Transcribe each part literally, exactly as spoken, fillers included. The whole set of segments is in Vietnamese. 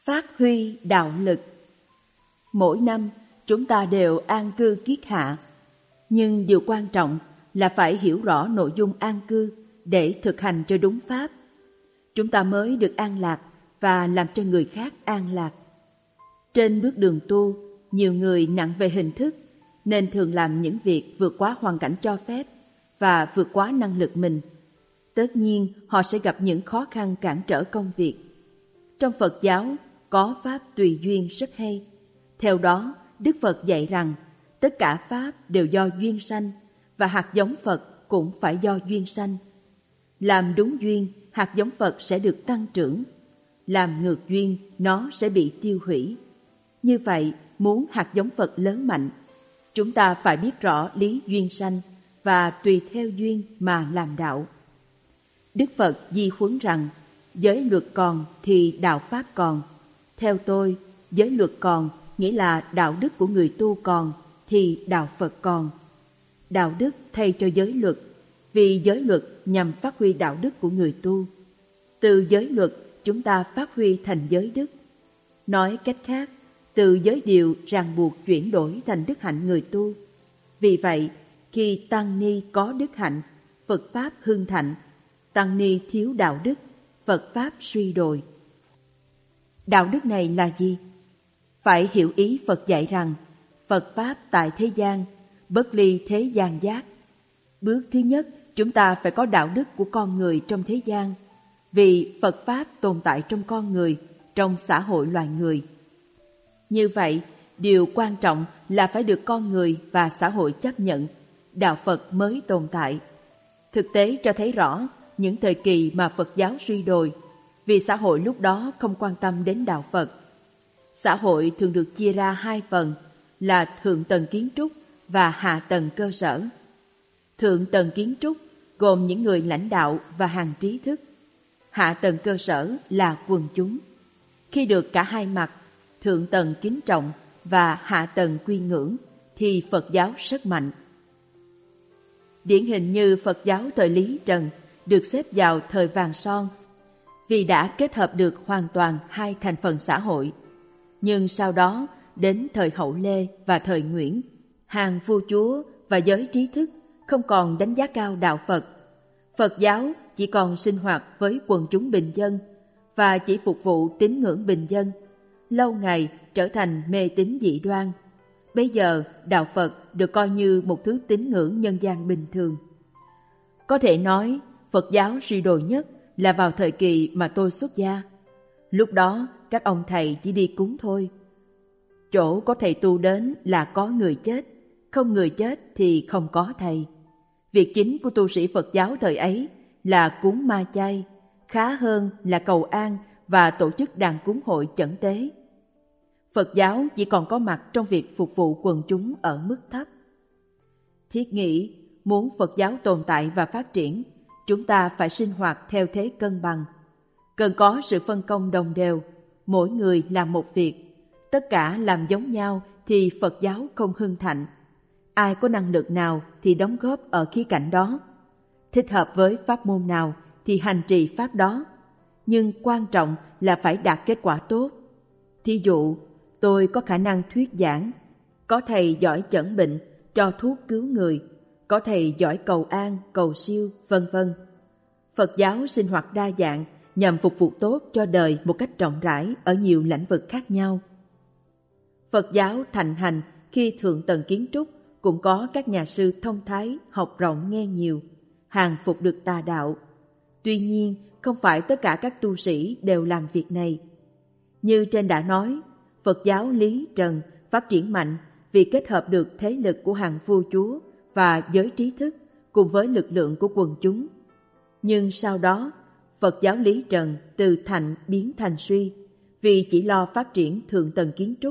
Phát huy đạo lực. Mỗi năm chúng ta đều an cư kiết hạ, nhưng điều quan trọng là phải hiểu rõ nội dung an cư để thực hành cho đúng pháp. Chúng ta mới được an lạc và làm cho người khác an lạc. Trên bước đường tu, nhiều người nặng về hình thức nên thường làm những việc vượt quá hoàn cảnh cho phép và vượt quá năng lực mình. Tất nhiên họ sẽ gặp những khó khăn cản trở công việc. Trong Phật giáo có pháp tùy duyên rất hay. Theo đó, Đức Phật dạy rằng tất cả pháp đều do duyên sanh và hạt giống Phật cũng phải do duyên sanh. Làm đúng duyên, hạt giống Phật sẽ được tăng trưởng. Làm ngược duyên, nó sẽ bị tiêu hủy. Như vậy, muốn hạt giống Phật lớn mạnh, chúng ta phải biết rõ lý duyên sanh và tùy theo duyên mà làm đạo. Đức Phật di huấn rằng, giới luật còn thì đạo pháp còn. Theo tôi, giới luật còn nghĩa là đạo đức của người tu còn thì đạo Phật còn. Đạo đức thay cho giới luật, vì giới luật nhằm phát huy đạo đức của người tu. Từ giới luật chúng ta phát huy thành giới đức. Nói cách khác, từ giới điều ràng buộc chuyển đổi thành đức hạnh người tu. Vì vậy, khi tăng ni có đức hạnh, Phật pháp hưng thịnh; tăng ni thiếu đạo đức, Phật pháp suy đồi. Đạo đức này là gì? Phải hiểu ý Phật dạy rằng Phật pháp tại thế gian, bất ly thế gian giác. Bước thứ nhất, chúng ta phải có đạo đức của con người trong thế gian, vì Phật pháp tồn tại trong con người, trong xã hội loài người. Như vậy, điều quan trọng là phải được con người và xã hội chấp nhận, đạo Phật mới tồn tại. Thực tế cho thấy rõ, những thời kỳ mà Phật giáo suy đồi, vì xã hội lúc đó không quan tâm đến đạo Phật. Xã hội thường được chia ra hai phần là thượng tầng kiến trúc và hạ tầng cơ sở. Thượng tầng kiến trúc gồm những người lãnh đạo và hàng trí thức. Hạ tầng cơ sở là quần chúng. Khi được cả hai mặt, thượng tầng kính trọng và hạ tầng quy ngưỡng, thì Phật giáo rất mạnh. Điển hình như Phật giáo thời Lý Trần được xếp vào thời vàng son, vì đã kết hợp được hoàn toàn hai thành phần xã hội. Nhưng sau đó, đến thời Hậu Lê và thời Nguyễn, hàng vua chúa và giới trí thức không còn đánh giá cao đạo Phật. Phật giáo chỉ còn sinh hoạt với quần chúng bình dân và chỉ phục vụ tín ngưỡng bình dân, lâu ngày trở thành mê tín dị đoan. Bây giờ, đạo Phật được coi như một thứ tín ngưỡng nhân gian bình thường. Có thể nói, Phật giáo suy đồi nhất là vào thời kỳ mà tôi xuất gia. Lúc đó, các ông thầy chỉ đi cúng thôi. Chỗ có thầy tu đến là có người chết, không người chết thì không có thầy. Việc chính của tu sĩ Phật giáo thời ấy là cúng ma chay, khá hơn là cầu an và tổ chức đàn cúng hội chẩn tế. Phật giáo chỉ còn có mặt trong việc phục vụ quần chúng ở mức thấp. Thiết nghĩ, muốn Phật giáo tồn tại và phát triển, chúng ta phải sinh hoạt theo thế cân bằng. Cần có sự phân công đồng đều, mỗi người làm một việc. Tất cả làm giống nhau thì Phật giáo không hưng thịnh. Ai có năng lực nào thì đóng góp ở khía cạnh đó. Thích hợp với pháp môn nào thì hành trì pháp đó. Nhưng quan trọng là phải đạt kết quả tốt. Thí dụ, tôi có khả năng thuyết giảng, có thầy giỏi chẩn bệnh, cho thuốc cứu người, có thầy giỏi cầu an, cầu siêu, vân vân. Phật giáo sinh hoạt đa dạng nhằm phục vụ tốt cho đời một cách rộng rãi ở nhiều lĩnh vực khác nhau. Phật giáo thịnh hành khi thượng tầng kiến trúc cũng có các nhà sư thông thái, học rộng nghe nhiều, hàng phục được tà đạo. Tuy nhiên, không phải tất cả các tu sĩ đều làm việc này. Như trên đã nói, Phật giáo Lý Trần phát triển mạnh vì kết hợp được thế lực của hàng vua chúa và giới trí thức cùng với lực lượng của quần chúng. Nhưng sau đó, Phật giáo Lý Trần từ thạnh biến thành suy vì chỉ lo phát triển thượng tầng kiến trúc.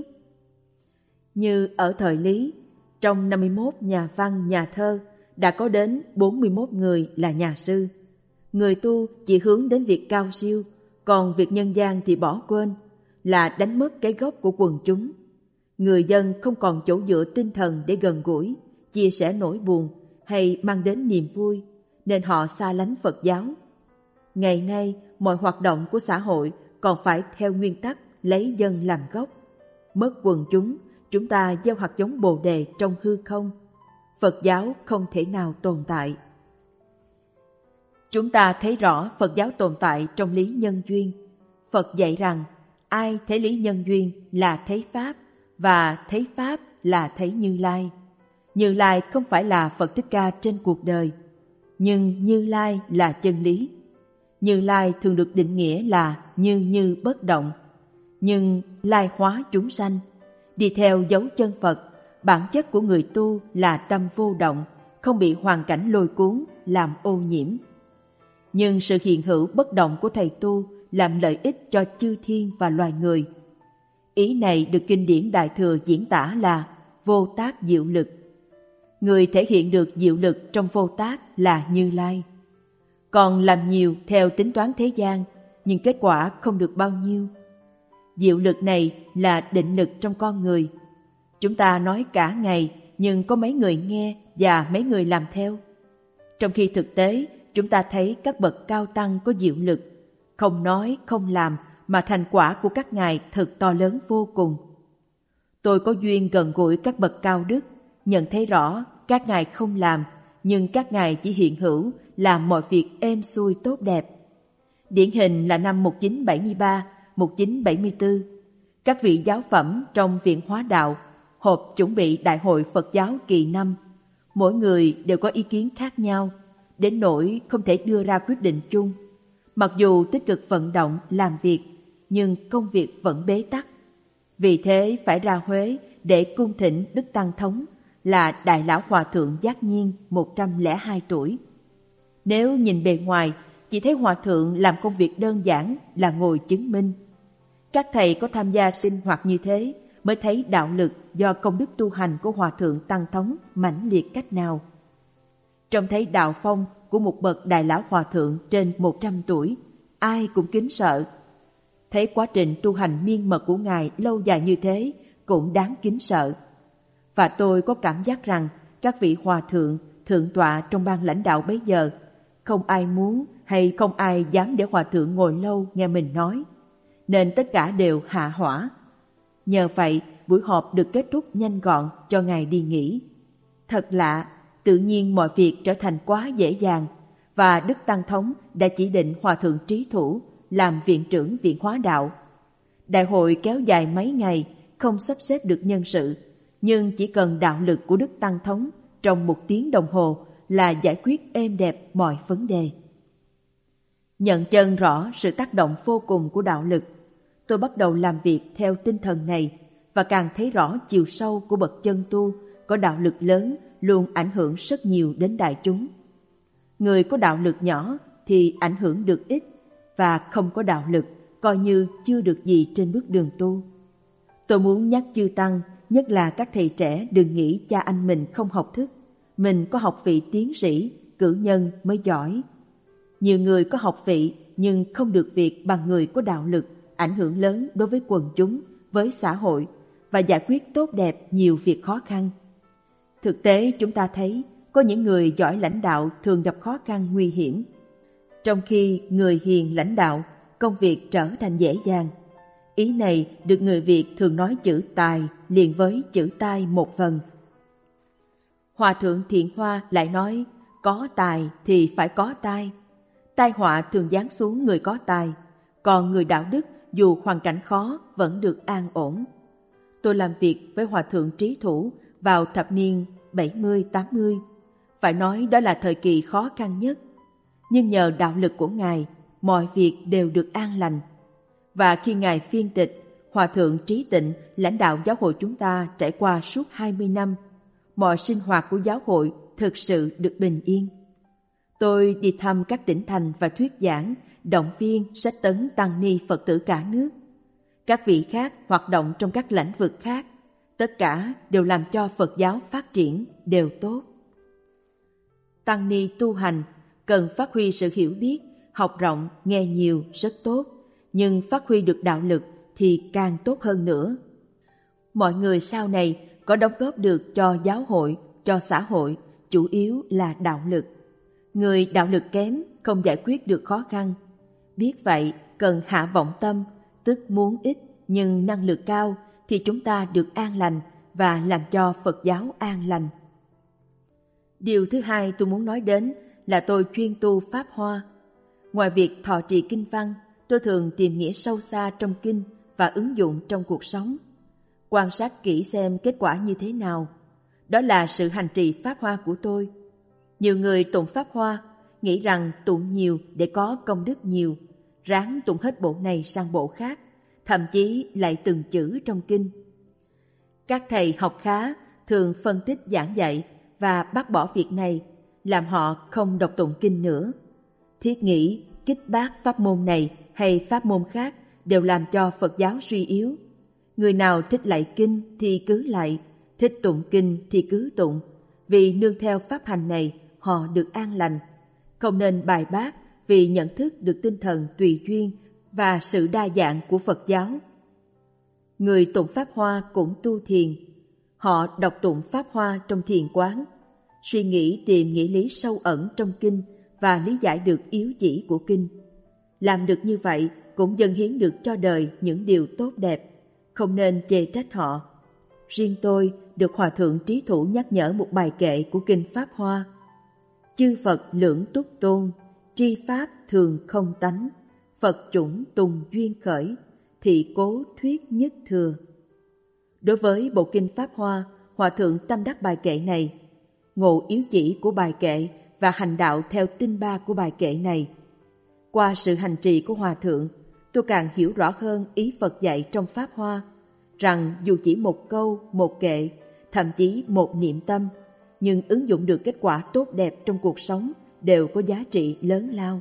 Như ở thời Lý, trong năm mươi mốt nhà văn, nhà thơ đã có đến bốn mươi mốt người là nhà sư. Người tu chỉ hướng đến việc cao siêu, còn việc nhân gian thì bỏ quên, là đánh mất cái gốc của quần chúng. Người dân không còn chỗ dựa tinh thần để gần gũi, chia sẻ nỗi buồn hay mang đến niềm vui, nên họ xa lánh Phật giáo. Ngày nay, mọi hoạt động của xã hội còn phải theo nguyên tắc lấy dân làm gốc. Mất quần chúng, chúng ta gieo hạt giống Bồ đề trong hư không. Phật giáo không thể nào tồn tại. Chúng ta thấy rõ Phật giáo tồn tại trong lý nhân duyên. Phật dạy rằng ai thấy lý nhân duyên là thấy Pháp, và thấy Pháp là thấy Như Lai. Như Lai không phải là Phật Thích Ca trên cuộc đời, nhưng Như Lai là chân lý. Như Lai thường được định nghĩa là như như bất động, nhưng lai hóa chúng sanh. Đi theo dấu chân Phật, bản chất của người tu là tâm vô động, không bị hoàn cảnh lôi cuốn, làm ô nhiễm. Nhưng sự hiện hữu bất động của thầy tu làm lợi ích cho chư thiên và loài người. Ý này được kinh điển Đại Thừa diễn tả là vô tác diệu lực. Người thể hiện được diệu lực trong vô tác là Như Lai. Còn làm nhiều theo tính toán thế gian, nhưng kết quả không được bao nhiêu. Diệu lực này là định lực trong con người. Chúng ta nói cả ngày, nhưng có mấy người nghe và mấy người làm theo. Trong khi thực tế, chúng ta thấy các bậc cao tăng có diệu lực, không nói, không làm, mà thành quả của các ngài thật to lớn vô cùng. Tôi có duyên gần gũi các bậc cao đức, nhận thấy rõ các ngài không làm, nhưng các ngài chỉ hiện hữu, làm mọi việc êm xuôi tốt đẹp. Điển hình là năm một nghìn chín trăm bảy mươi ba, một nghìn chín trăm bảy mươi tư, các vị giáo phẩm trong Viện Hóa Đạo họp chuẩn bị Đại hội Phật giáo kỳ năm. Mỗi người đều có ý kiến khác nhau, đến nỗi không thể đưa ra quyết định chung. Mặc dù tích cực vận động làm việc, nhưng công việc vẫn bế tắc. Vì thế phải ra Huế để cung thỉnh Đức Tăng Thống là Đại Lão Hòa Thượng Giác Nhiên một trăm lẻ hai tuổi. Nếu nhìn bề ngoài, chỉ thấy Hòa Thượng làm công việc đơn giản là ngồi chứng minh. Các thầy có tham gia sinh hoạt như thế mới thấy đạo lực do công đức tu hành của Hòa Thượng Tăng Thống mãnh liệt cách nào. Trông thấy đạo phong của một bậc Đại Lão Hòa Thượng trên một trăm tuổi, ai cũng kính sợ. Thấy quá trình tu hành miên mật của Ngài lâu dài như thế cũng đáng kính sợ. Và tôi có cảm giác rằng các vị Hòa Thượng, Thượng tọa trong ban lãnh đạo bấy giờ, không ai muốn hay không ai dám để Hòa Thượng ngồi lâu nghe mình nói, nên tất cả đều hạ hỏa. Nhờ vậy, buổi họp được kết thúc nhanh gọn cho Ngài đi nghỉ. Thật lạ, tự nhiên mọi việc trở thành quá dễ dàng, và Đức Tăng Thống đã chỉ định Hòa Thượng Trí Thủ làm viện trưởng Viện Hóa Đạo. Đại hội kéo dài mấy ngày, không sắp xếp được nhân sự, nhưng chỉ cần đạo lực của Đức Tăng Thống trong một tiếng đồng hồ là giải quyết êm đẹp mọi vấn đề. Nhận chân rõ sự tác động vô cùng của đạo lực, tôi bắt đầu làm việc theo tinh thần này và càng thấy rõ chiều sâu của bậc chân tu có đạo lực lớn luôn ảnh hưởng rất nhiều đến đại chúng. Người có đạo lực nhỏ thì ảnh hưởng được ít, và không có đạo lực coi như chưa được gì trên bước đường tu. Tôi muốn nhắc chư tăng, nhất là các thầy trẻ, đừng nghĩ cha anh mình không học thức, mình có học vị tiến sĩ, cử nhân mới giỏi. Nhiều người có học vị nhưng không được việc bằng người có đạo lực, ảnh hưởng lớn đối với quần chúng, với xã hội và giải quyết tốt đẹp nhiều việc khó khăn. Thực tế chúng ta thấy có những người giỏi lãnh đạo thường gặp khó khăn nguy hiểm. Trong khi người hiền lãnh đạo, công việc trở thành dễ dàng. Ý này được người Việt thường nói chữ tài liền với chữ tai một phần. Hòa Thượng Thiện Hoa lại nói, có tài thì phải có tai. Tai họa thường giáng xuống người có tài, còn người đạo đức dù hoàn cảnh khó vẫn được an ổn. Tôi làm việc với Hòa Thượng Trí Thủ vào thập niên bảy mươi tám mươi. Phải nói đó là thời kỳ khó khăn nhất. Nhưng nhờ đạo lực của Ngài, mọi việc đều được an lành. Và khi Ngài phiên tịch, Hòa Thượng Trí Tịnh lãnh đạo giáo hội chúng ta trải qua suốt hai mươi năm. Mọi sinh hoạt của giáo hội thực sự được bình yên. Tôi đi thăm các tỉnh thành và thuyết giảng, động viên, sách tấn tăng ni Phật tử cả nước. Các vị khác hoạt động trong các lĩnh vực khác, tất cả đều làm cho Phật giáo phát triển đều tốt. Tăng ni tu hành cần phát huy sự hiểu biết, học rộng, nghe nhiều rất tốt, nhưng phát huy được đạo lực thì càng tốt hơn nữa. Mọi người sau này có đóng góp được cho giáo hội, cho xã hội, chủ yếu là đạo lực. Người đạo lực kém không giải quyết được khó khăn. Biết vậy cần hạ vọng tâm, tức muốn ít, nhưng năng lực cao thì chúng ta được an lành và làm cho Phật giáo an lành. Điều thứ hai tôi muốn nói đến là tôi chuyên tu Pháp Hoa. Ngoài việc thọ trì kinh văn, tôi thường tìm nghĩa sâu xa trong kinh và ứng dụng trong cuộc sống. Quan sát kỹ xem kết quả như thế nào. Đó là sự hành trì Pháp Hoa của tôi. Nhiều người tụng Pháp Hoa nghĩ rằng tụng nhiều để có công đức nhiều, ráng tụng hết bộ này sang bộ khác, thậm chí lại từng chữ trong kinh. Các thầy học khá thường phân tích giảng dạy và bác bỏ việc này, làm họ không đọc tụng kinh nữa. Thiết nghĩ kích bác pháp môn này hay pháp môn khác đều làm cho Phật giáo suy yếu. Người nào thích lạy kinh thì cứ lạy, thích tụng kinh thì cứ tụng, vì nương theo pháp hành này họ được an lành. Không nên bài bác vì nhận thức được tinh thần tùy duyên và sự đa dạng của Phật giáo. Người tụng Pháp Hoa cũng tu thiền. Họ đọc tụng Pháp Hoa trong thiền quán, suy nghĩ tìm nghĩa lý sâu ẩn trong kinh và lý giải được yếu chỉ của kinh. Làm được như vậy cũng dâng hiến được cho đời những điều tốt đẹp, không nên chê trách họ. Riêng tôi được Hòa Thượng Trí Thủ nhắc nhở một bài kệ của kinh Pháp Hoa. Chư Phật lưỡng túc tôn, tri pháp thường không tánh, Phật chủng tùng duyên khởi, thị cố thuyết nhất thừa. Đối với bộ kinh Pháp Hoa, Hòa Thượng tâm đắc bài kệ này, ngộ yếu chỉ của bài kệ và hành đạo theo tinh ba của bài kệ này. Qua sự hành trì của Hòa Thượng, tôi càng hiểu rõ hơn ý Phật dạy trong Pháp Hoa, rằng dù chỉ một câu, một kệ, thậm chí một niệm tâm, nhưng ứng dụng được kết quả tốt đẹp trong cuộc sống đều có giá trị lớn lao.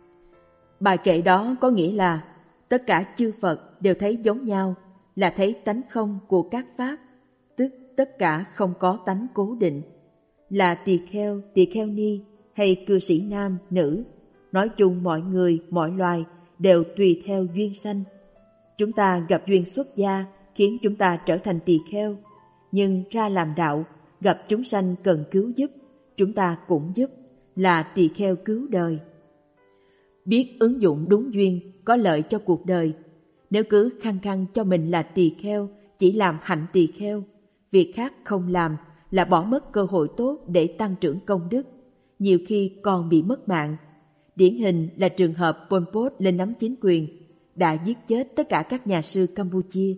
Bài kệ đó có nghĩa là tất cả chư Phật đều thấy giống nhau, là thấy tánh không của các pháp, tức tất cả không có tánh cố định, là tỳ kheo, tỳ kheo ni hay cư sĩ nam, nữ, nói chung mọi người, mọi loài đều tùy theo duyên sanh. Chúng ta gặp duyên xuất gia khiến chúng ta trở thành tỳ kheo, nhưng ra làm đạo, gặp chúng sanh cần cứu giúp, chúng ta cũng giúp, là tỳ kheo cứu đời. Biết ứng dụng đúng duyên có lợi cho cuộc đời. Nếu cứ khăng khăng cho mình là tỳ kheo, chỉ làm hạnh tỳ kheo, việc khác không làm là bỏ mất cơ hội tốt để tăng trưởng công đức, nhiều khi còn bị mất mạng. Điển hình là trường hợp Pol Pot lên nắm chính quyền, đã giết chết tất cả các nhà sư Campuchia.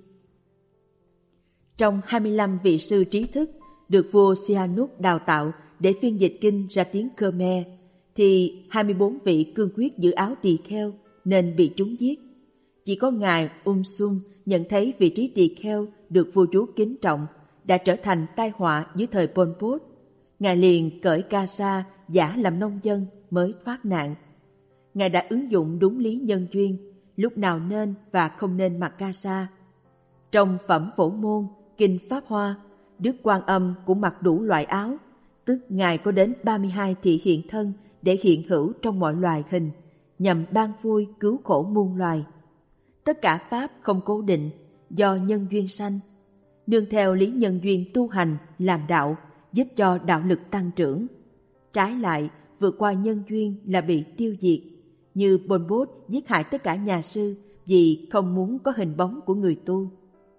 Trong hai mươi lăm vị sư trí thức được vua Sihanouk đào tạo để phiên dịch kinh ra tiếng Khmer, thì hai mươi bốn vị cương quyết giữ áo tỳ kheo nên bị chúng giết. Chỉ có ngài Um Sum nhận thấy vị trí tỳ kheo được vua chúa kính trọng đã trở thành tai họa dưới thời Pol Pot. Ngài liền cởi ca sa giả làm nông dân mới thoát nạn. Ngài đã ứng dụng đúng lý nhân duyên, lúc nào nên và không nên mặc ca sa. Trong phẩm Phổ Môn, kinh Pháp Hoa, Đức Quan Âm cũng mặc đủ loại áo, tức Ngài có đến ba mươi hai thị hiện thân để hiện hữu trong mọi loài hình, nhằm ban vui cứu khổ muôn loài. Tất cả pháp không cố định, do nhân duyên sanh. Nương theo lý nhân duyên tu hành, làm đạo, giúp cho đạo lực tăng trưởng. Trái lại, vượt qua nhân duyên là bị tiêu diệt, như Pol Pot giết hại tất cả nhà sư vì không muốn có hình bóng của người tu.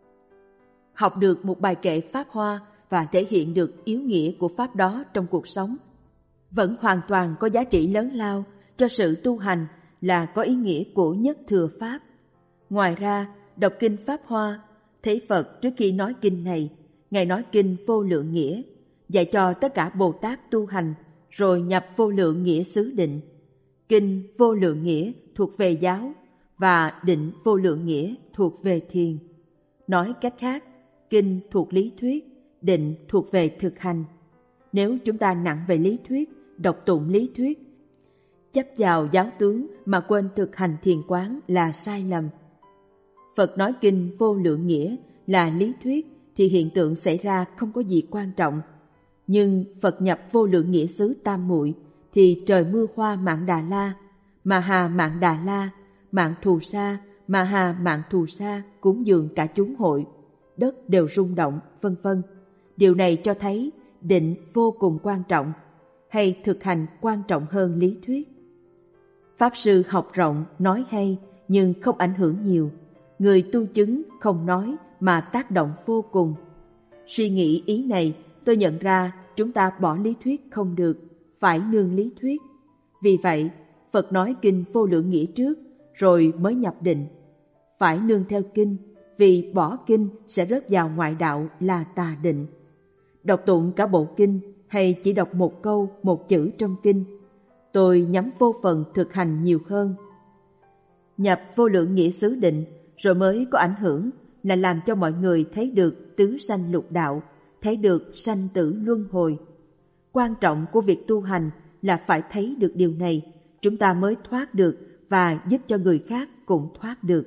Học được một bài kệ Pháp Hoa và thể hiện được yếu nghĩa của Pháp đó trong cuộc sống, vẫn hoàn toàn có giá trị lớn lao cho sự tu hành, là có ý nghĩa của nhất thừa Pháp. Ngoài ra, đọc kinh Pháp Hoa, thấy Phật trước khi nói kinh này, Ngài nói kinh vô lượng nghĩa, dạy cho tất cả Bồ Tát tu hành, rồi nhập vô lượng nghĩa xứ định. Kinh vô lượng nghĩa thuộc về giáo, và định vô lượng nghĩa thuộc về thiền. Nói cách khác, kinh thuộc lý thuyết, định thuộc về thực hành. Nếu chúng ta nặng về lý thuyết, đọc tụng lý thuyết, chấp vào giáo tướng mà quên thực hành thiền quán là sai lầm. Phật nói kinh vô lượng nghĩa là lý thuyết thì hiện tượng xảy ra không có gì quan trọng. Nhưng Phật nhập vô lượng nghĩa xứ tam muội thì trời mưa hoa Mạn Đà La, Mà Hà Mạn Đà La, Mạn Thù Sa, Mà Hà Mạn Thù Sa cúng dường cả chúng hội, đất đều rung động, vân vân. Điều này cho thấy định vô cùng quan trọng, hay thực hành quan trọng hơn lý thuyết. Pháp sư học rộng, nói hay nhưng không ảnh hưởng nhiều. người tu chứng không nói mà tác động vô cùng. Suy nghĩ ý này, tôi nhận ra chúng ta bỏ lý thuyết không được, phải nương lý thuyết. Vì vậy, Phật nói kinh Vô Lượng Nghĩa trước, rồi mới nhập định. Phải nương theo kinh, vì bỏ kinh sẽ rớt vào ngoại đạo là tà định. Đọc tụng cả bộ kinh hay chỉ đọc một câu, một chữ trong kinh, tôi nhắm vô phần thực hành nhiều hơn. Nhập Vô Lượng Nghĩa xứ định, rồi mới có ảnh hưởng là làm cho mọi người thấy được tứ sanh lục đạo, thấy được sanh tử luân hồi. Quan trọng của việc tu hành là phải thấy được điều này, chúng ta mới thoát được và giúp cho người khác cũng thoát được.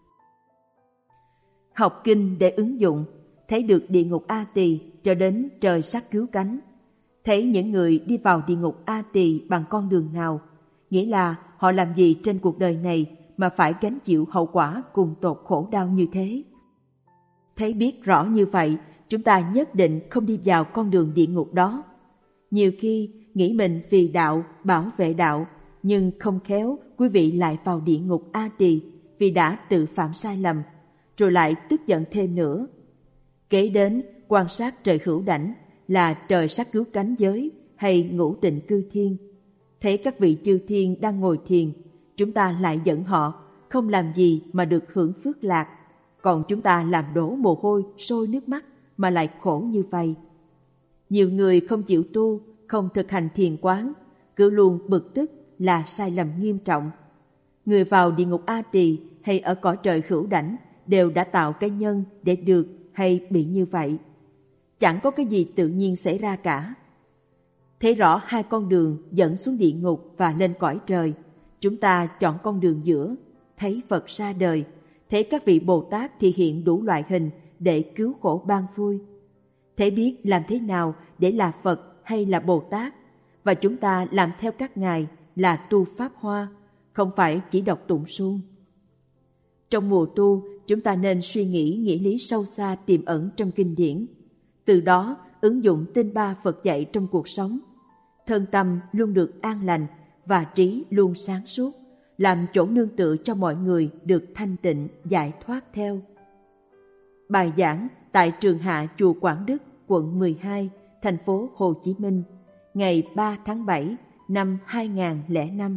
Học kinh để ứng dụng, thấy được địa ngục A Tỳ cho đến trời sắc cứu cánh. Thấy những người đi vào địa ngục A Tỳ bằng con đường nào, nghĩa là họ làm gì trên cuộc đời này mà phải gánh chịu hậu quả cùng tột khổ đau như thế. Thấy biết rõ như vậy, chúng ta nhất định không đi vào con đường địa ngục đó. Nhiều khi nghĩ mình vì đạo, bảo vệ đạo, nhưng không khéo quý vị lại vào địa ngục A Tỳ vì đã tự phạm sai lầm, rồi lại tức giận thêm nữa. Kế đến quan sát trời hữu đảnh là trời sắc cứu cánh giới hay ngũ tịnh cư thiên. Thấy các vị chư thiên đang ngồi thiền, chúng ta lại giận họ, không làm gì mà được hưởng phước lạc, còn chúng ta làm đổ mồ hôi, sôi nước mắt mà lại khổ như vậy. Nhiều người không chịu tu, không thực hành thiền quán, cứ luôn bực tức là sai lầm nghiêm trọng. Người vào địa ngục A Tỳ hay ở cõi trời hữu đảnh đều đã tạo cái nhân để được hay bị như vậy. Chẳng có cái gì tự nhiên xảy ra cả. Thấy rõ hai con đường dẫn xuống địa ngục và lên cõi trời, chúng ta chọn con đường giữa, thấy Phật ra đời, thấy các vị Bồ Tát thì hiện đủ loại hình để cứu khổ ban vui. Thấy biết làm thế nào để là Phật hay là Bồ Tát, và chúng ta làm theo các ngài là tu Pháp Hoa, không phải chỉ đọc tụng suông. Trong mùa tu, chúng ta nên suy nghĩ nghĩa lý sâu xa tiềm ẩn trong kinh điển, từ đó ứng dụng tinh ba Phật dạy trong cuộc sống. Thân tâm luôn được an lành và trí luôn sáng suốt, làm chỗ nương tựa cho mọi người được thanh tịnh, giải thoát theo. Bài giảng tại Trường Hạ Chùa Quảng Đức, quận mười hai, thành phố Hồ Chí Minh, ngày ba tháng bảy năm hai nghìn không trăm lẻ năm.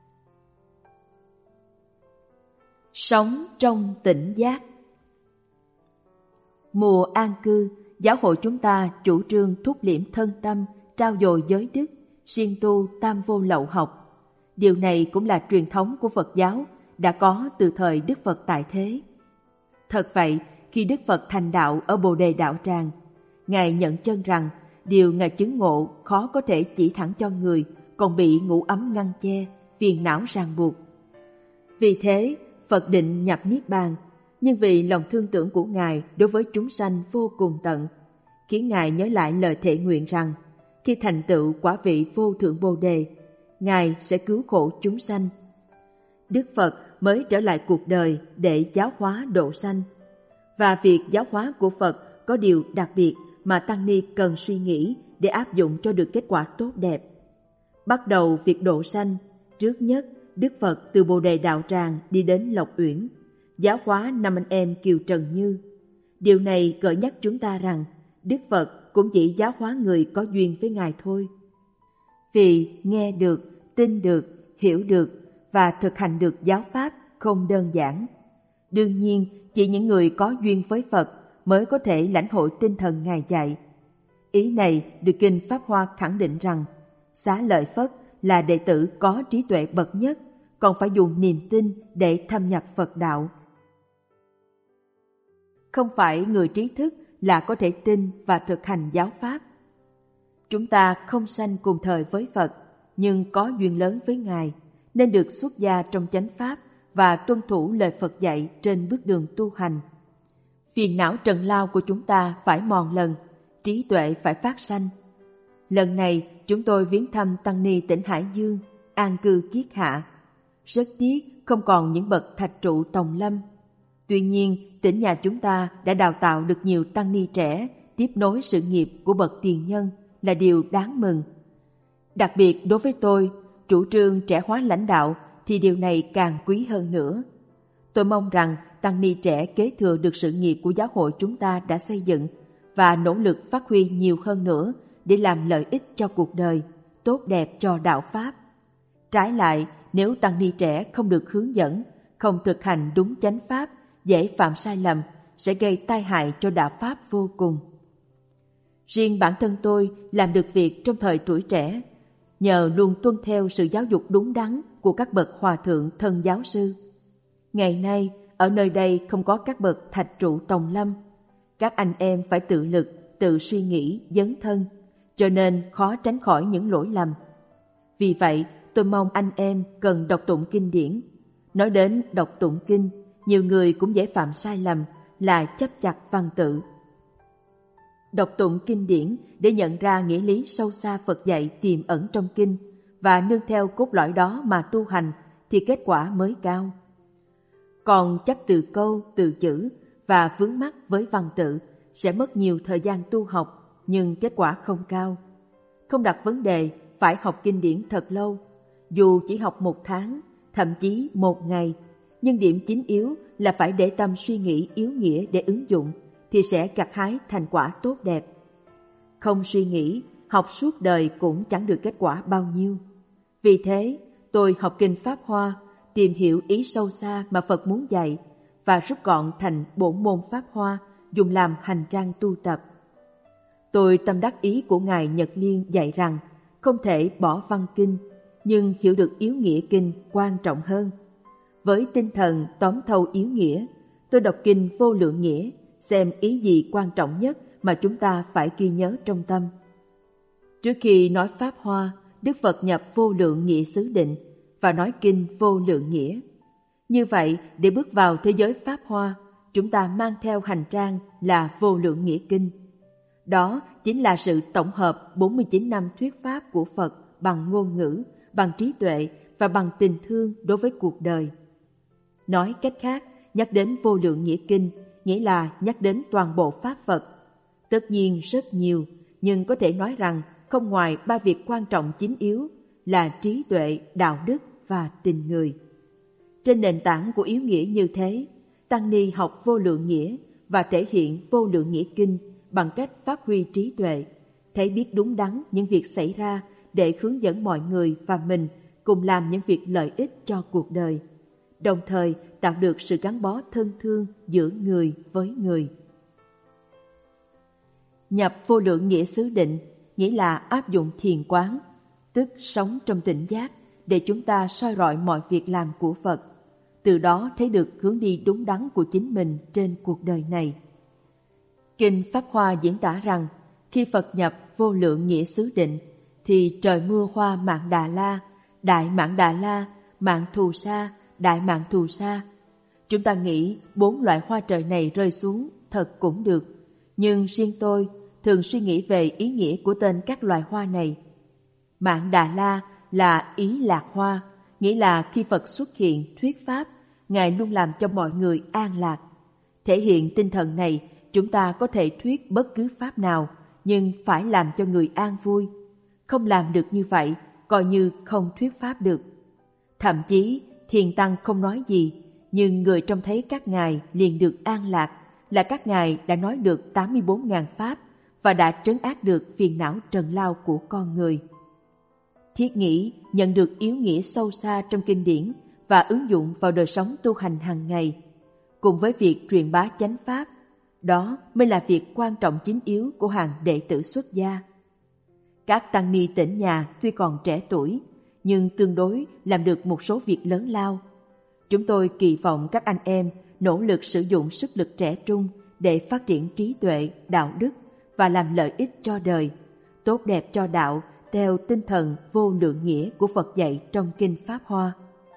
Sống trong tỉnh giác. Mùa an cư, giáo hội chúng ta chủ trương thúc liễm thân tâm, trao dồi giới đức, siêng tu tam vô lậu học. Điều này cũng là truyền thống của Phật giáo, đã có từ thời Đức Phật tại thế. Thật vậy, khi Đức Phật thành đạo ở Bồ Đề Đạo Tràng, Ngài nhận chân rằng điều Ngài chứng ngộ khó có thể chỉ thẳng cho người, còn bị ngũ ấm ngăn che, phiền não ràng buộc. Vì thế, Phật định nhập Niết Bàn, nhưng vì lòng thương tưởng của Ngài đối với chúng sanh vô cùng tận, khiến Ngài nhớ lại lời thệ nguyện rằng khi thành tựu quả vị vô thượng Bồ Đề, Ngài sẽ cứu khổ chúng sanh. Đức Phật mới trở lại cuộc đời để giáo hóa độ sanh. Và việc giáo hóa của Phật có điều đặc biệt mà Tăng Ni cần suy nghĩ để áp dụng cho được kết quả tốt đẹp. Bắt đầu việc độ sanh, trước nhất Đức Phật từ Bồ Đề Đạo Tràng đi đến Lộc Uyển, giáo hóa năm anh em Kiều Trần Như. Điều này gợi nhắc chúng ta rằng Đức Phật cũng chỉ giáo hóa người có duyên với Ngài thôi. Vì nghe được, tin được, hiểu được và thực hành được giáo pháp không đơn giản. Đương nhiên, chỉ những người có duyên với Phật mới có thể lãnh hội tinh thần Ngài dạy. Ý này được Kinh Pháp Hoa khẳng định rằng Xá Lợi Phất là đệ tử có trí tuệ bậc nhất, còn phải dùng niềm tin để thâm nhập Phật đạo. Không phải người trí thức là có thể tin và thực hành giáo pháp. Chúng ta không sanh cùng thời với Phật, nhưng có duyên lớn với Ngài, nên được xuất gia trong chánh pháp và tuân thủ lời Phật dạy trên bước đường tu hành. Phiền não trần lao của chúng ta phải mòn lần, trí tuệ phải phát sanh. Lần này chúng tôi viếng thăm Tăng Ni tỉnh Hải Dương, an cư kiết hạ. Rất tiếc không còn những bậc thạch trụ tòng lâm. Tuy nhiên, tỉnh nhà chúng ta đã đào tạo được nhiều Tăng Ni trẻ tiếp nối sự nghiệp của bậc tiền nhân là điều đáng mừng. Đặc biệt đối với tôi, chủ trương trẻ hóa lãnh đạo thì điều này càng quý hơn nữa. Tôi mong rằng tăng ni trẻ kế thừa được sự nghiệp của giáo hội chúng ta đã xây dựng và nỗ lực phát huy nhiều hơn nữa để làm lợi ích cho cuộc đời, tốt đẹp cho đạo Pháp. Trái lại, nếu tăng ni trẻ không được hướng dẫn, không thực hành đúng chánh Pháp, dễ phạm sai lầm, sẽ gây tai hại cho đạo Pháp vô cùng. Riêng bản thân tôi làm được việc trong thời tuổi trẻ, nhờ luôn tuân theo sự giáo dục đúng đắn của các bậc hòa thượng thân giáo sư. Ngày nay, ở nơi đây không có các bậc thạch trụ tòng lâm. Các anh em phải tự lực, tự suy nghĩ, dấn thân, cho nên khó tránh khỏi những lỗi lầm. Vì vậy, tôi mong anh em cần đọc tụng kinh điển. Nói đến đọc tụng kinh, nhiều người cũng dễ phạm sai lầm là chấp chặt văn tự. Đọc tụng kinh điển để nhận ra nghĩa lý sâu xa Phật dạy tiềm ẩn trong kinh và nương theo cốt lõi đó mà tu hành thì kết quả mới cao. Còn chấp từ câu, từ chữ và vướng mắc với văn tự sẽ mất nhiều thời gian tu học nhưng kết quả không cao. Không đặt vấn đề phải học kinh điển thật lâu, dù chỉ học một tháng, thậm chí một ngày, nhưng điểm chính yếu là phải để tâm suy nghĩ yếu nghĩa để ứng dụng thì sẽ gặt hái thành quả tốt đẹp. Không suy nghĩ, học suốt đời cũng chẳng được kết quả bao nhiêu. Vì thế, tôi học kinh Pháp Hoa, tìm hiểu ý sâu xa mà Phật muốn dạy và rút gọn thành bổn môn Pháp Hoa dùng làm hành trang tu tập. Tôi tâm đắc ý của Ngài Nhật Liên dạy rằng không thể bỏ văn kinh, nhưng hiểu được yếu nghĩa kinh quan trọng hơn. Với tinh thần tóm thâu yếu nghĩa, tôi đọc kinh Vô Lượng Nghĩa, xem ý gì quan trọng nhất mà chúng ta phải ghi nhớ trong tâm. Trước khi nói Pháp Hoa, Đức Phật nhập Vô Lượng Nghĩa xứ định và nói kinh Vô Lượng Nghĩa. Như vậy, để bước vào thế giới Pháp Hoa, chúng ta mang theo hành trang là Vô Lượng Nghĩa Kinh. Đó chính là sự tổng hợp bốn mươi chín năm thuyết pháp của Phật bằng ngôn ngữ, bằng trí tuệ và bằng tình thương đối với cuộc đời. Nói cách khác, nhắc đến Vô Lượng Nghĩa Kinh nghĩa là nhắc đến toàn bộ Pháp Phật. Tất nhiên rất nhiều, nhưng có thể nói rằng không ngoài ba việc quan trọng chính yếu là trí tuệ, đạo đức và tình người. Trên nền tảng của yếu nghĩa như thế, tăng ni học Vô Lượng Nghĩa và thể hiện Vô Lượng Nghĩa Kinh bằng cách phát huy trí tuệ, thấy biết đúng đắn những việc xảy ra để hướng dẫn mọi người và mình cùng làm những việc lợi ích cho cuộc đời, đồng thời tạo được sự gắn bó thân thương giữa người với người. Nhập Vô Lượng Nghĩa xứ định nghĩa là áp dụng thiền quán, tức sống trong tỉnh giác để chúng ta soi rọi mọi việc làm của Phật, từ đó thấy được hướng đi đúng đắn của chính mình trên cuộc đời này. Kinh Pháp Hoa diễn tả rằng khi Phật nhập Vô Lượng Nghĩa xứ định thì trời mưa hoa Mạn Đà La, Đại Mạn Đà La, Mạn Thù Sa, Đại Mạn Thù Sa. Chúng ta nghĩ bốn loại hoa trời này rơi xuống thật cũng được, nhưng riêng tôi thường suy nghĩ về ý nghĩa của tên các loài hoa này. Mạn Đà La là ý lạc hoa, nghĩa là khi Phật xuất hiện thuyết pháp, Ngài luôn làm cho mọi người an lạc. Thể hiện tinh thần này, chúng ta có thể thuyết bất cứ pháp nào, nhưng phải làm cho người an vui. Không làm được như vậy, coi như không thuyết pháp được. Thậm chí, thiền tăng không nói gì, nhưng người trông thấy các ngài liền được an lạc, là các ngài đã nói được tám mươi bốn nghìn pháp và đã trấn áp được phiền não trần lao của con người. Thiết nghĩ nhận được yếu nghĩa sâu xa trong kinh điển và ứng dụng vào đời sống tu hành hàng ngày, cùng với việc truyền bá chánh pháp, đó mới là việc quan trọng chính yếu của hàng đệ tử xuất gia. Các tăng ni tỉnh nhà tuy còn trẻ tuổi, nhưng tương đối làm được một số việc lớn lao. Chúng tôi kỳ vọng các anh em nỗ lực sử dụng sức lực trẻ trung để phát triển trí tuệ, đạo đức và làm lợi ích cho đời, tốt đẹp cho đạo theo tinh thần vô lượng nghĩa của Phật dạy trong Kinh Pháp Hoa.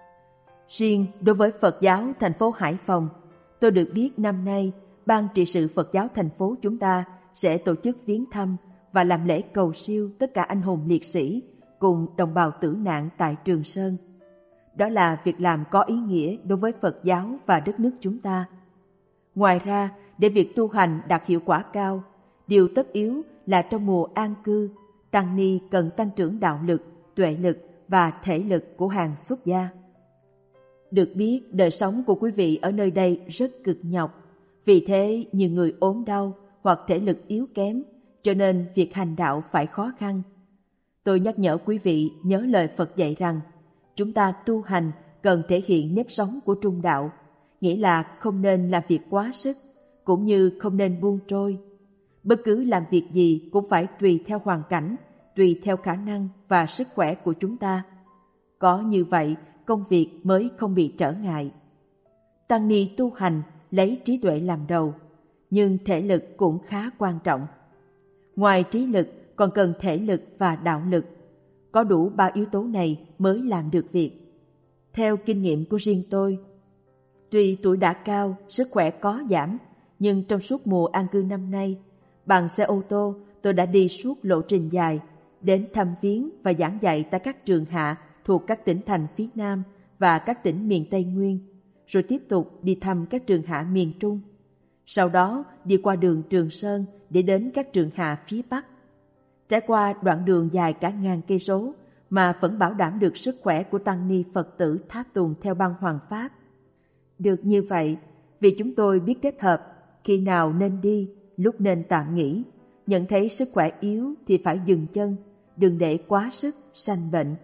Riêng đối với Phật giáo thành phố Hải Phòng, tôi được biết năm nay Ban trị sự Phật giáo thành phố chúng ta sẽ tổ chức viếng thăm và làm lễ cầu siêu tất cả anh hùng liệt sĩ cùng đồng bào tử nạn tại Trường Sơn. Đó là việc làm có ý nghĩa đối với Phật giáo và đất nước chúng ta. Ngoài ra, để việc tu hành đạt hiệu quả cao, điều tất yếu là trong mùa an cư, tăng ni cần tăng trưởng đạo lực, tuệ lực và thể lực của hàng xuất gia. Được biết, đời sống của quý vị ở nơi đây rất cực nhọc. Vì thế, nhiều người ốm đau hoặc thể lực yếu kém, cho nên việc hành đạo phải khó khăn. Tôi nhắc nhở quý vị nhớ lời Phật dạy rằng, chúng ta tu hành cần thể hiện nếp sống của trung đạo, nghĩa là không nên làm việc quá sức, cũng như không nên buông trôi. Bất cứ làm việc gì cũng phải tùy theo hoàn cảnh, tùy theo khả năng và sức khỏe của chúng ta. Có như vậy, công việc mới không bị trở ngại. Tăng ni tu hành lấy trí tuệ làm đầu, nhưng thể lực cũng khá quan trọng. Ngoài trí lực còn cần thể lực và đạo lực. Có đủ ba yếu tố này mới làm được việc. Theo kinh nghiệm của riêng tôi, tuy tuổi đã cao, sức khỏe có giảm, nhưng trong suốt mùa an cư năm nay, bằng xe ô tô tôi đã đi suốt lộ trình dài, đến thăm viếng và giảng dạy tại các trường hạ thuộc các tỉnh thành phía Nam và các tỉnh miền Tây Nguyên, rồi tiếp tục đi thăm các trường hạ miền Trung. Sau đó đi qua đường Trường Sơn để đến các trường hạ phía Bắc. Trải qua đoạn đường dài cả ngàn cây số mà vẫn bảo đảm được sức khỏe của tăng ni Phật tử tháp tùng theo băng hoàng pháp. Được như vậy, vì chúng tôi biết kết hợp, khi nào nên đi, lúc nên tạm nghỉ, nhận thấy sức khỏe yếu thì phải dừng chân, đừng để quá sức sanh bệnh.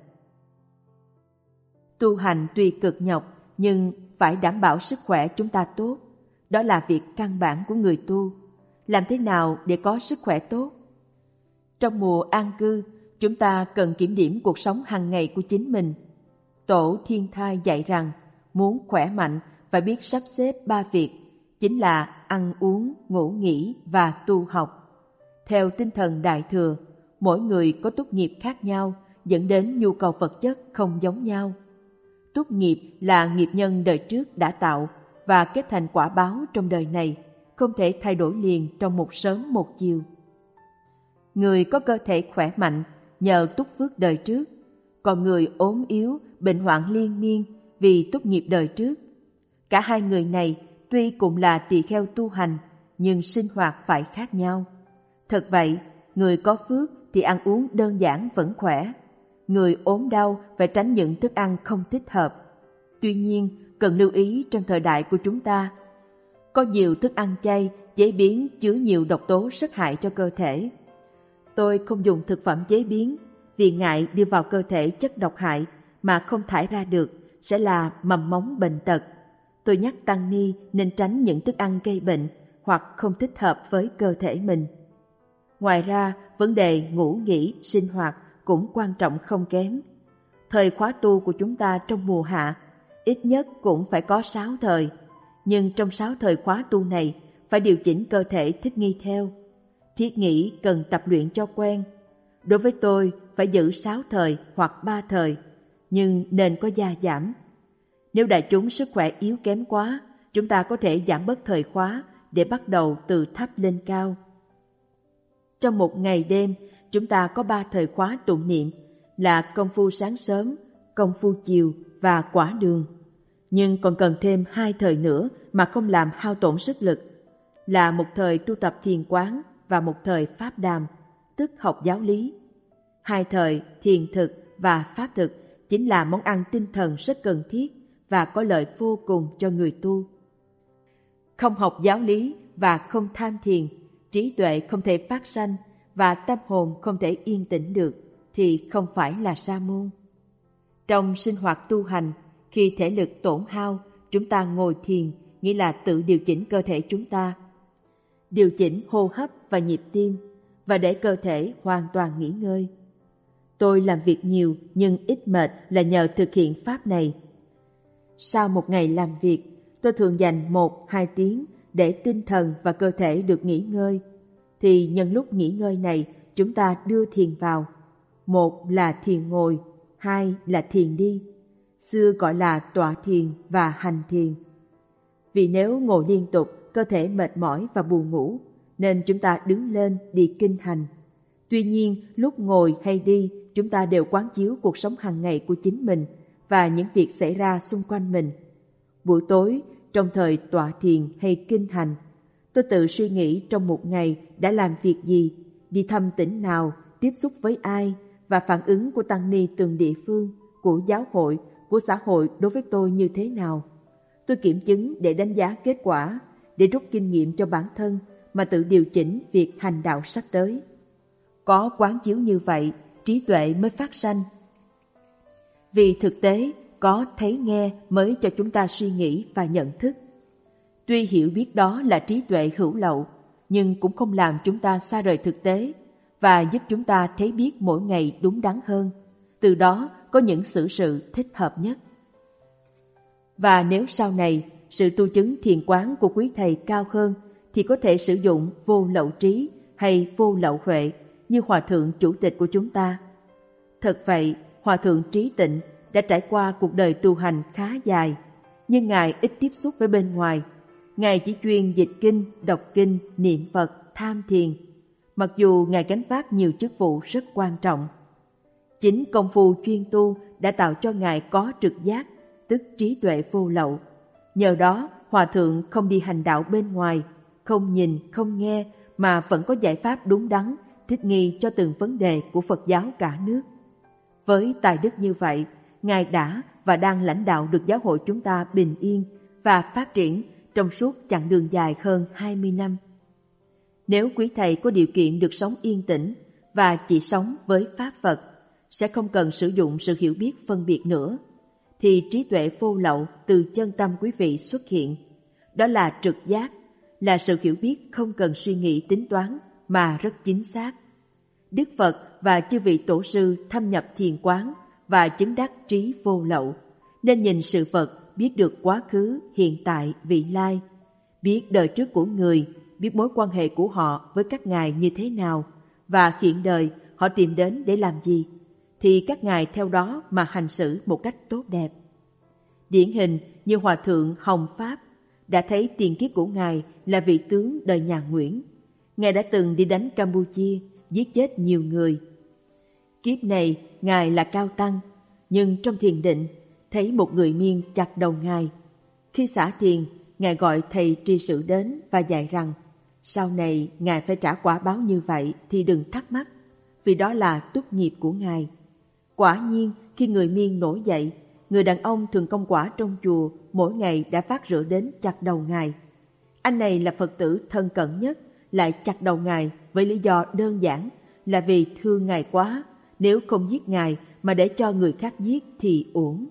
Tu hành tuy cực nhọc, nhưng phải đảm bảo sức khỏe chúng ta tốt. Đó là việc căn bản của người tu. Làm thế nào để có sức khỏe tốt? Trong mùa an cư, chúng ta cần kiểm điểm cuộc sống hàng ngày của chính mình. Tổ Thiên Thai dạy rằng, muốn khỏe mạnh phải biết sắp xếp ba việc, chính là ăn uống, ngủ nghỉ và tu học. Theo tinh thần Đại Thừa, mỗi người có túc nghiệp khác nhau, dẫn đến nhu cầu vật chất không giống nhau. Túc nghiệp là nghiệp nhân đời trước đã tạo và kết thành quả báo trong đời này, không thể thay đổi liền trong một sớm một chiều. Người có cơ thể khỏe mạnh nhờ túc phước đời trước, còn người ốm yếu, bệnh hoạn liên miên vì túc nghiệp đời trước. Cả hai người này tuy cùng là tỳ kheo tu hành, nhưng sinh hoạt phải khác nhau. Thật vậy, người có phước thì ăn uống đơn giản vẫn khỏe. Người ốm đau phải tránh những thức ăn không thích hợp. Tuy nhiên, cần lưu ý trong thời đại của chúng ta, có nhiều thức ăn chay chế biến chứa nhiều độc tố rất hại cho cơ thể. Tôi không dùng thực phẩm chế biến vì ngại đưa vào cơ thể chất độc hại mà không thải ra được sẽ là mầm mống bệnh tật. Tôi nhắc tăng ni nên tránh những thức ăn gây bệnh hoặc không thích hợp với cơ thể mình. Ngoài ra, vấn đề ngủ nghỉ, sinh hoạt cũng quan trọng không kém. Thời khóa tu của chúng ta trong mùa hạ, ít nhất cũng phải có sáu thời, nhưng trong sáu thời khóa tu này phải điều chỉnh cơ thể thích nghi theo. Thiết nghĩ cần tập luyện cho quen. Đối với tôi, phải giữ sáu thời hoặc ba thời, nhưng nên có gia giảm. Nếu đại chúng sức khỏe yếu kém quá, chúng ta có thể giảm bớt thời khóa để bắt đầu từ thấp lên cao. Trong một ngày đêm, chúng ta có ba thời khóa tụng niệm là công phu sáng sớm, công phu chiều và quả đường. Nhưng còn cần thêm hai thời nữa mà không làm hao tổn sức lực, là một thời tu tập thiền quán và một thời pháp đàm, tức học giáo lý. Hai thời thiền thực và pháp thực chính là món ăn tinh thần rất cần thiết và có lợi vô cùng cho người tu. Không học giáo lý và không tham thiền, trí tuệ không thể phát sanh và tâm hồn không thể yên tĩnh được, thì không phải là sa môn. Trong sinh hoạt tu hành, khi thể lực tổn hao, chúng ta ngồi thiền, nghĩa là tự điều chỉnh cơ thể chúng ta, điều chỉnh hô hấp và nhịp tim, và để cơ thể hoàn toàn nghỉ ngơi. Tôi làm việc nhiều nhưng ít mệt là nhờ thực hiện pháp này. Sau một ngày làm việc, tôi thường dành một, hai tiếng để tinh thần và cơ thể được nghỉ ngơi. Thì nhân lúc nghỉ ngơi này, chúng ta đưa thiền vào. Một là thiền ngồi, hai là thiền đi. Xưa gọi là tọa thiền và hành thiền. Vì nếu ngồi liên tục, cơ thể mệt mỏi và buồn ngủ, nên chúng ta đứng lên đi kinh hành. Tuy nhiên, lúc ngồi hay đi, chúng ta đều quán chiếu cuộc sống hàng ngày của chính mình và những việc xảy ra xung quanh mình. Buổi tối, trong thời tọa thiền hay kinh hành, tôi tự suy nghĩ trong một ngày đã làm việc gì, đi thăm tỉnh nào, tiếp xúc với ai và phản ứng của tăng ni từng địa phương, của giáo hội của xã hội đối với tôi như thế nào. Tôi kiểm chứng để đánh giá kết quả, để rút kinh nghiệm cho bản thân mà tự điều chỉnh việc hành đạo sắp tới. Có quán chiếu như vậy, trí tuệ mới phát sanh. Vì thực tế, có thấy nghe mới cho chúng ta suy nghĩ và nhận thức. Tuy hiểu biết đó là trí tuệ hữu lậu, nhưng cũng không làm chúng ta xa rời thực tế và giúp chúng ta thấy biết mỗi ngày đúng đắn hơn. Từ đó có những xử sự thích hợp nhất. Và nếu sau này sự tu chứng thiền quán của quý thầy cao hơn thì có thể sử dụng vô lậu trí hay vô lậu huệ như Hòa Thượng Chủ tịch của chúng ta. Thật vậy, Hòa Thượng Trí Tịnh đã trải qua cuộc đời tu hành khá dài, nhưng Ngài ít tiếp xúc với bên ngoài. Ngài chỉ chuyên dịch kinh, đọc kinh, niệm Phật, tham thiền, mặc dù Ngài gánh vác nhiều chức vụ rất quan trọng. Chính công phu chuyên tu đã tạo cho Ngài có trực giác, tức trí tuệ vô lậu. Nhờ đó, Hòa Thượng không đi hành đạo bên ngoài, không nhìn, không nghe, mà vẫn có giải pháp đúng đắn, thích nghi cho từng vấn đề của Phật giáo cả nước. Với tài đức như vậy, Ngài đã và đang lãnh đạo được giáo hội chúng ta bình yên và phát triển trong suốt chặng đường dài hơn hai mươi năm. Nếu quý thầy có điều kiện được sống yên tĩnh và chỉ sống với Pháp Phật, sẽ không cần sử dụng sự hiểu biết phân biệt nữa, thì trí tuệ vô lậu từ chân tâm quý vị xuất hiện. Đó là trực giác, là sự hiểu biết không cần suy nghĩ tính toán mà rất chính xác. Đức Phật và chư vị tổ sư thâm nhập thiền quán và chứng đắc trí vô lậu, nên nhìn sự vật, biết được quá khứ, hiện tại, vị lai, biết đời trước của người, biết mối quan hệ của họ với các ngài như thế nào, và hiện đời họ tìm đến để làm gì, thì các ngài theo đó mà hành xử một cách tốt đẹp. Điển hình như Hòa Thượng Hồng Pháp đã thấy tiền kiếp của ngài là vị tướng đời nhà Nguyễn. Ngài đã từng đi đánh Campuchia, giết chết nhiều người. Kiếp này ngài là cao tăng, nhưng trong thiền định thấy một người Miên chặt đầu ngài. Khi xả thiền, ngài gọi thầy tri sự đến và dạy rằng sau này ngài phải trả quả báo như vậy thì đừng thắc mắc, vì đó là túc nghiệp của ngài. Quả nhiên, khi người Miên nổi dậy, người đàn ông thường công quả trong chùa mỗi ngày đã phát rửa đến chặt đầu ngài. Anh này là Phật tử thân cận nhất, lại chặt đầu ngài với lý do đơn giản là vì thương ngài quá, nếu không giết ngài mà để cho người khác giết thì uổng.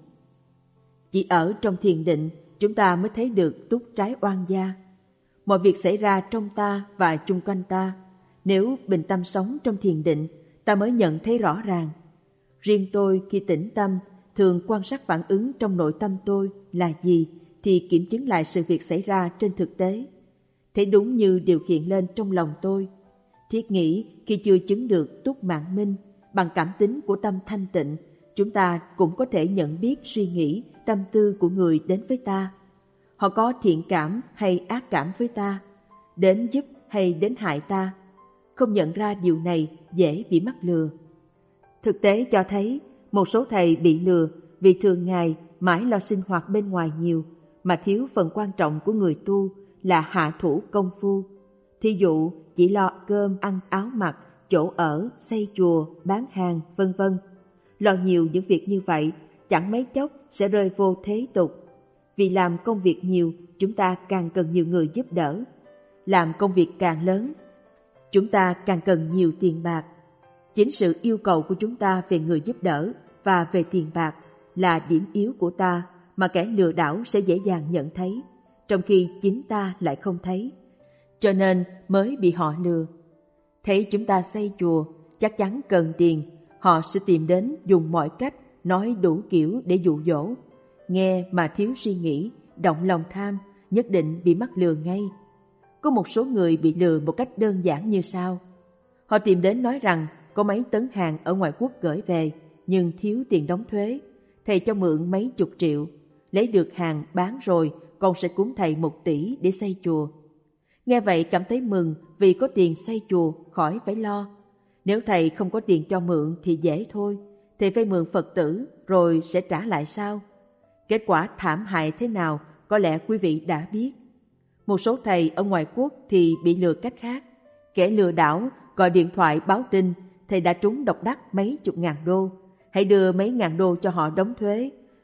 Chỉ ở trong thiền định, chúng ta mới thấy được túc trái oan gia. Mọi việc xảy ra trong ta và chung quanh ta, nếu bình tâm sống trong thiền định, ta mới nhận thấy rõ ràng. Riêng tôi khi tĩnh tâm, thường quan sát phản ứng trong nội tâm tôi là gì, thì kiểm chứng lại sự việc xảy ra trên thực tế. Thấy đúng như điều hiện lên trong lòng tôi. Thiết nghĩ khi chưa chứng được túc mạng minh, bằng cảm tính của tâm thanh tịnh, chúng ta cũng có thể nhận biết suy nghĩ, tâm tư của người đến với ta. Họ có thiện cảm hay ác cảm với ta, đến giúp hay đến hại ta. Không nhận ra điều này dễ bị mắc lừa. Thực tế cho thấy một số thầy bị lừa vì thường ngày mãi lo sinh hoạt bên ngoài nhiều mà thiếu phần quan trọng của người tu là hạ thủ công phu. Thí dụ chỉ lo cơm ăn áo mặc, chỗ ở, xây chùa, bán hàng, vân vân. Lo nhiều những việc như vậy chẳng mấy chốc sẽ rơi vô thế tục. Vì làm công việc nhiều, chúng ta càng cần nhiều người giúp đỡ. Làm công việc càng lớn, chúng ta càng cần nhiều tiền bạc. Chính sự yêu cầu của chúng ta về người giúp đỡ và về tiền bạc là điểm yếu của ta mà kẻ lừa đảo sẽ dễ dàng nhận thấy, trong khi chính ta lại không thấy, cho nên mới bị họ lừa. Thấy chúng ta xây chùa, chắc chắn cần tiền, họ sẽ tìm đến dùng mọi cách, nói đủ kiểu để dụ dỗ. Nghe mà thiếu suy nghĩ, động lòng tham, nhất định bị mắc lừa ngay. Có một số người bị lừa một cách đơn giản như sau. Họ tìm đến nói rằng có mấy tấn hàng ở ngoại quốc gửi về, nhưng thiếu tiền đóng thuế. Thầy cho mượn mấy chục triệu, lấy được hàng bán rồi, con sẽ cúng thầy một tỷ để xây chùa. Nghe vậy cảm thấy mừng vì có tiền xây chùa, khỏi phải lo. Nếu thầy không có tiền cho mượn thì dễ thôi, thầy phải mượn Phật tử rồi sẽ trả lại sau. Kết quả thảm hại thế nào có lẽ quý vị đã biết. Một số thầy ở ngoại quốc thì bị lừa cách khác. Kẻ lừa đảo gọi điện thoại báo tin thầy đã trúng độc đắc mấy chục ngàn đô, hãy đưa mấy ngàn đô cho họ đóng thuế,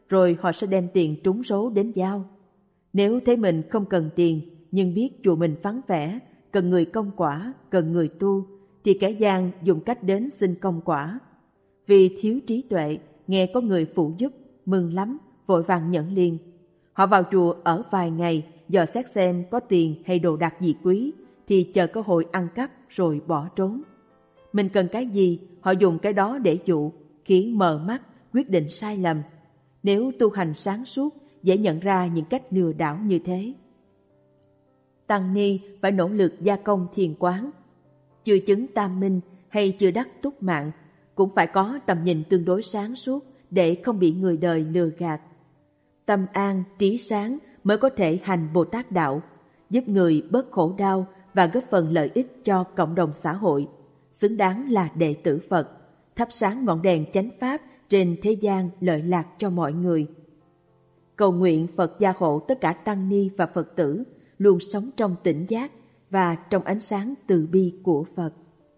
rồi họ sẽ đem tiền trúng số đến giao. Nếu thấy mình không cần tiền, nhưng biết chùa mình vắng vẻ, cần người công quả, cần người tu, thì kẻ gian dùng cách đến xin công quả. Vì thiếu trí tuệ, nghe có người phụ giúp, mừng lắm, vội vàng nhận liền. Họ vào chùa ở vài ngày, dò xét xem có tiền hay đồ đạc gì quý, thì chờ cơ hội ăn cắp rồi bỏ trốn. Mình cần cái gì, họ dùng cái đó để dụ, khiến mờ mắt, quyết định sai lầm. Nếu tu hành sáng suốt, dễ nhận ra những cách lừa đảo như thế. Tăng ni phải nỗ lực gia công thiền quán. Chưa chứng tam minh hay chưa đắc túc mạng, cũng phải có tầm nhìn tương đối sáng suốt để không bị người đời lừa gạt. Tâm an, trí sáng mới có thể hành Bồ Tát đạo, giúp người bớt khổ đau và góp phần lợi ích cho cộng đồng xã hội, xứng đáng là đệ tử Phật, thắp sáng ngọn đèn chánh pháp trên thế gian lợi lạc cho mọi người. Cầu nguyện Phật gia hộ tất cả tăng ni và Phật tử luôn sống trong tỉnh giác và trong ánh sáng từ bi của Phật.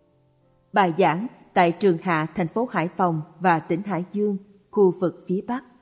Bài giảng tại Trường Hạ, thành phố Hải Phòng và tỉnh Hải Dương, khu vực phía Bắc.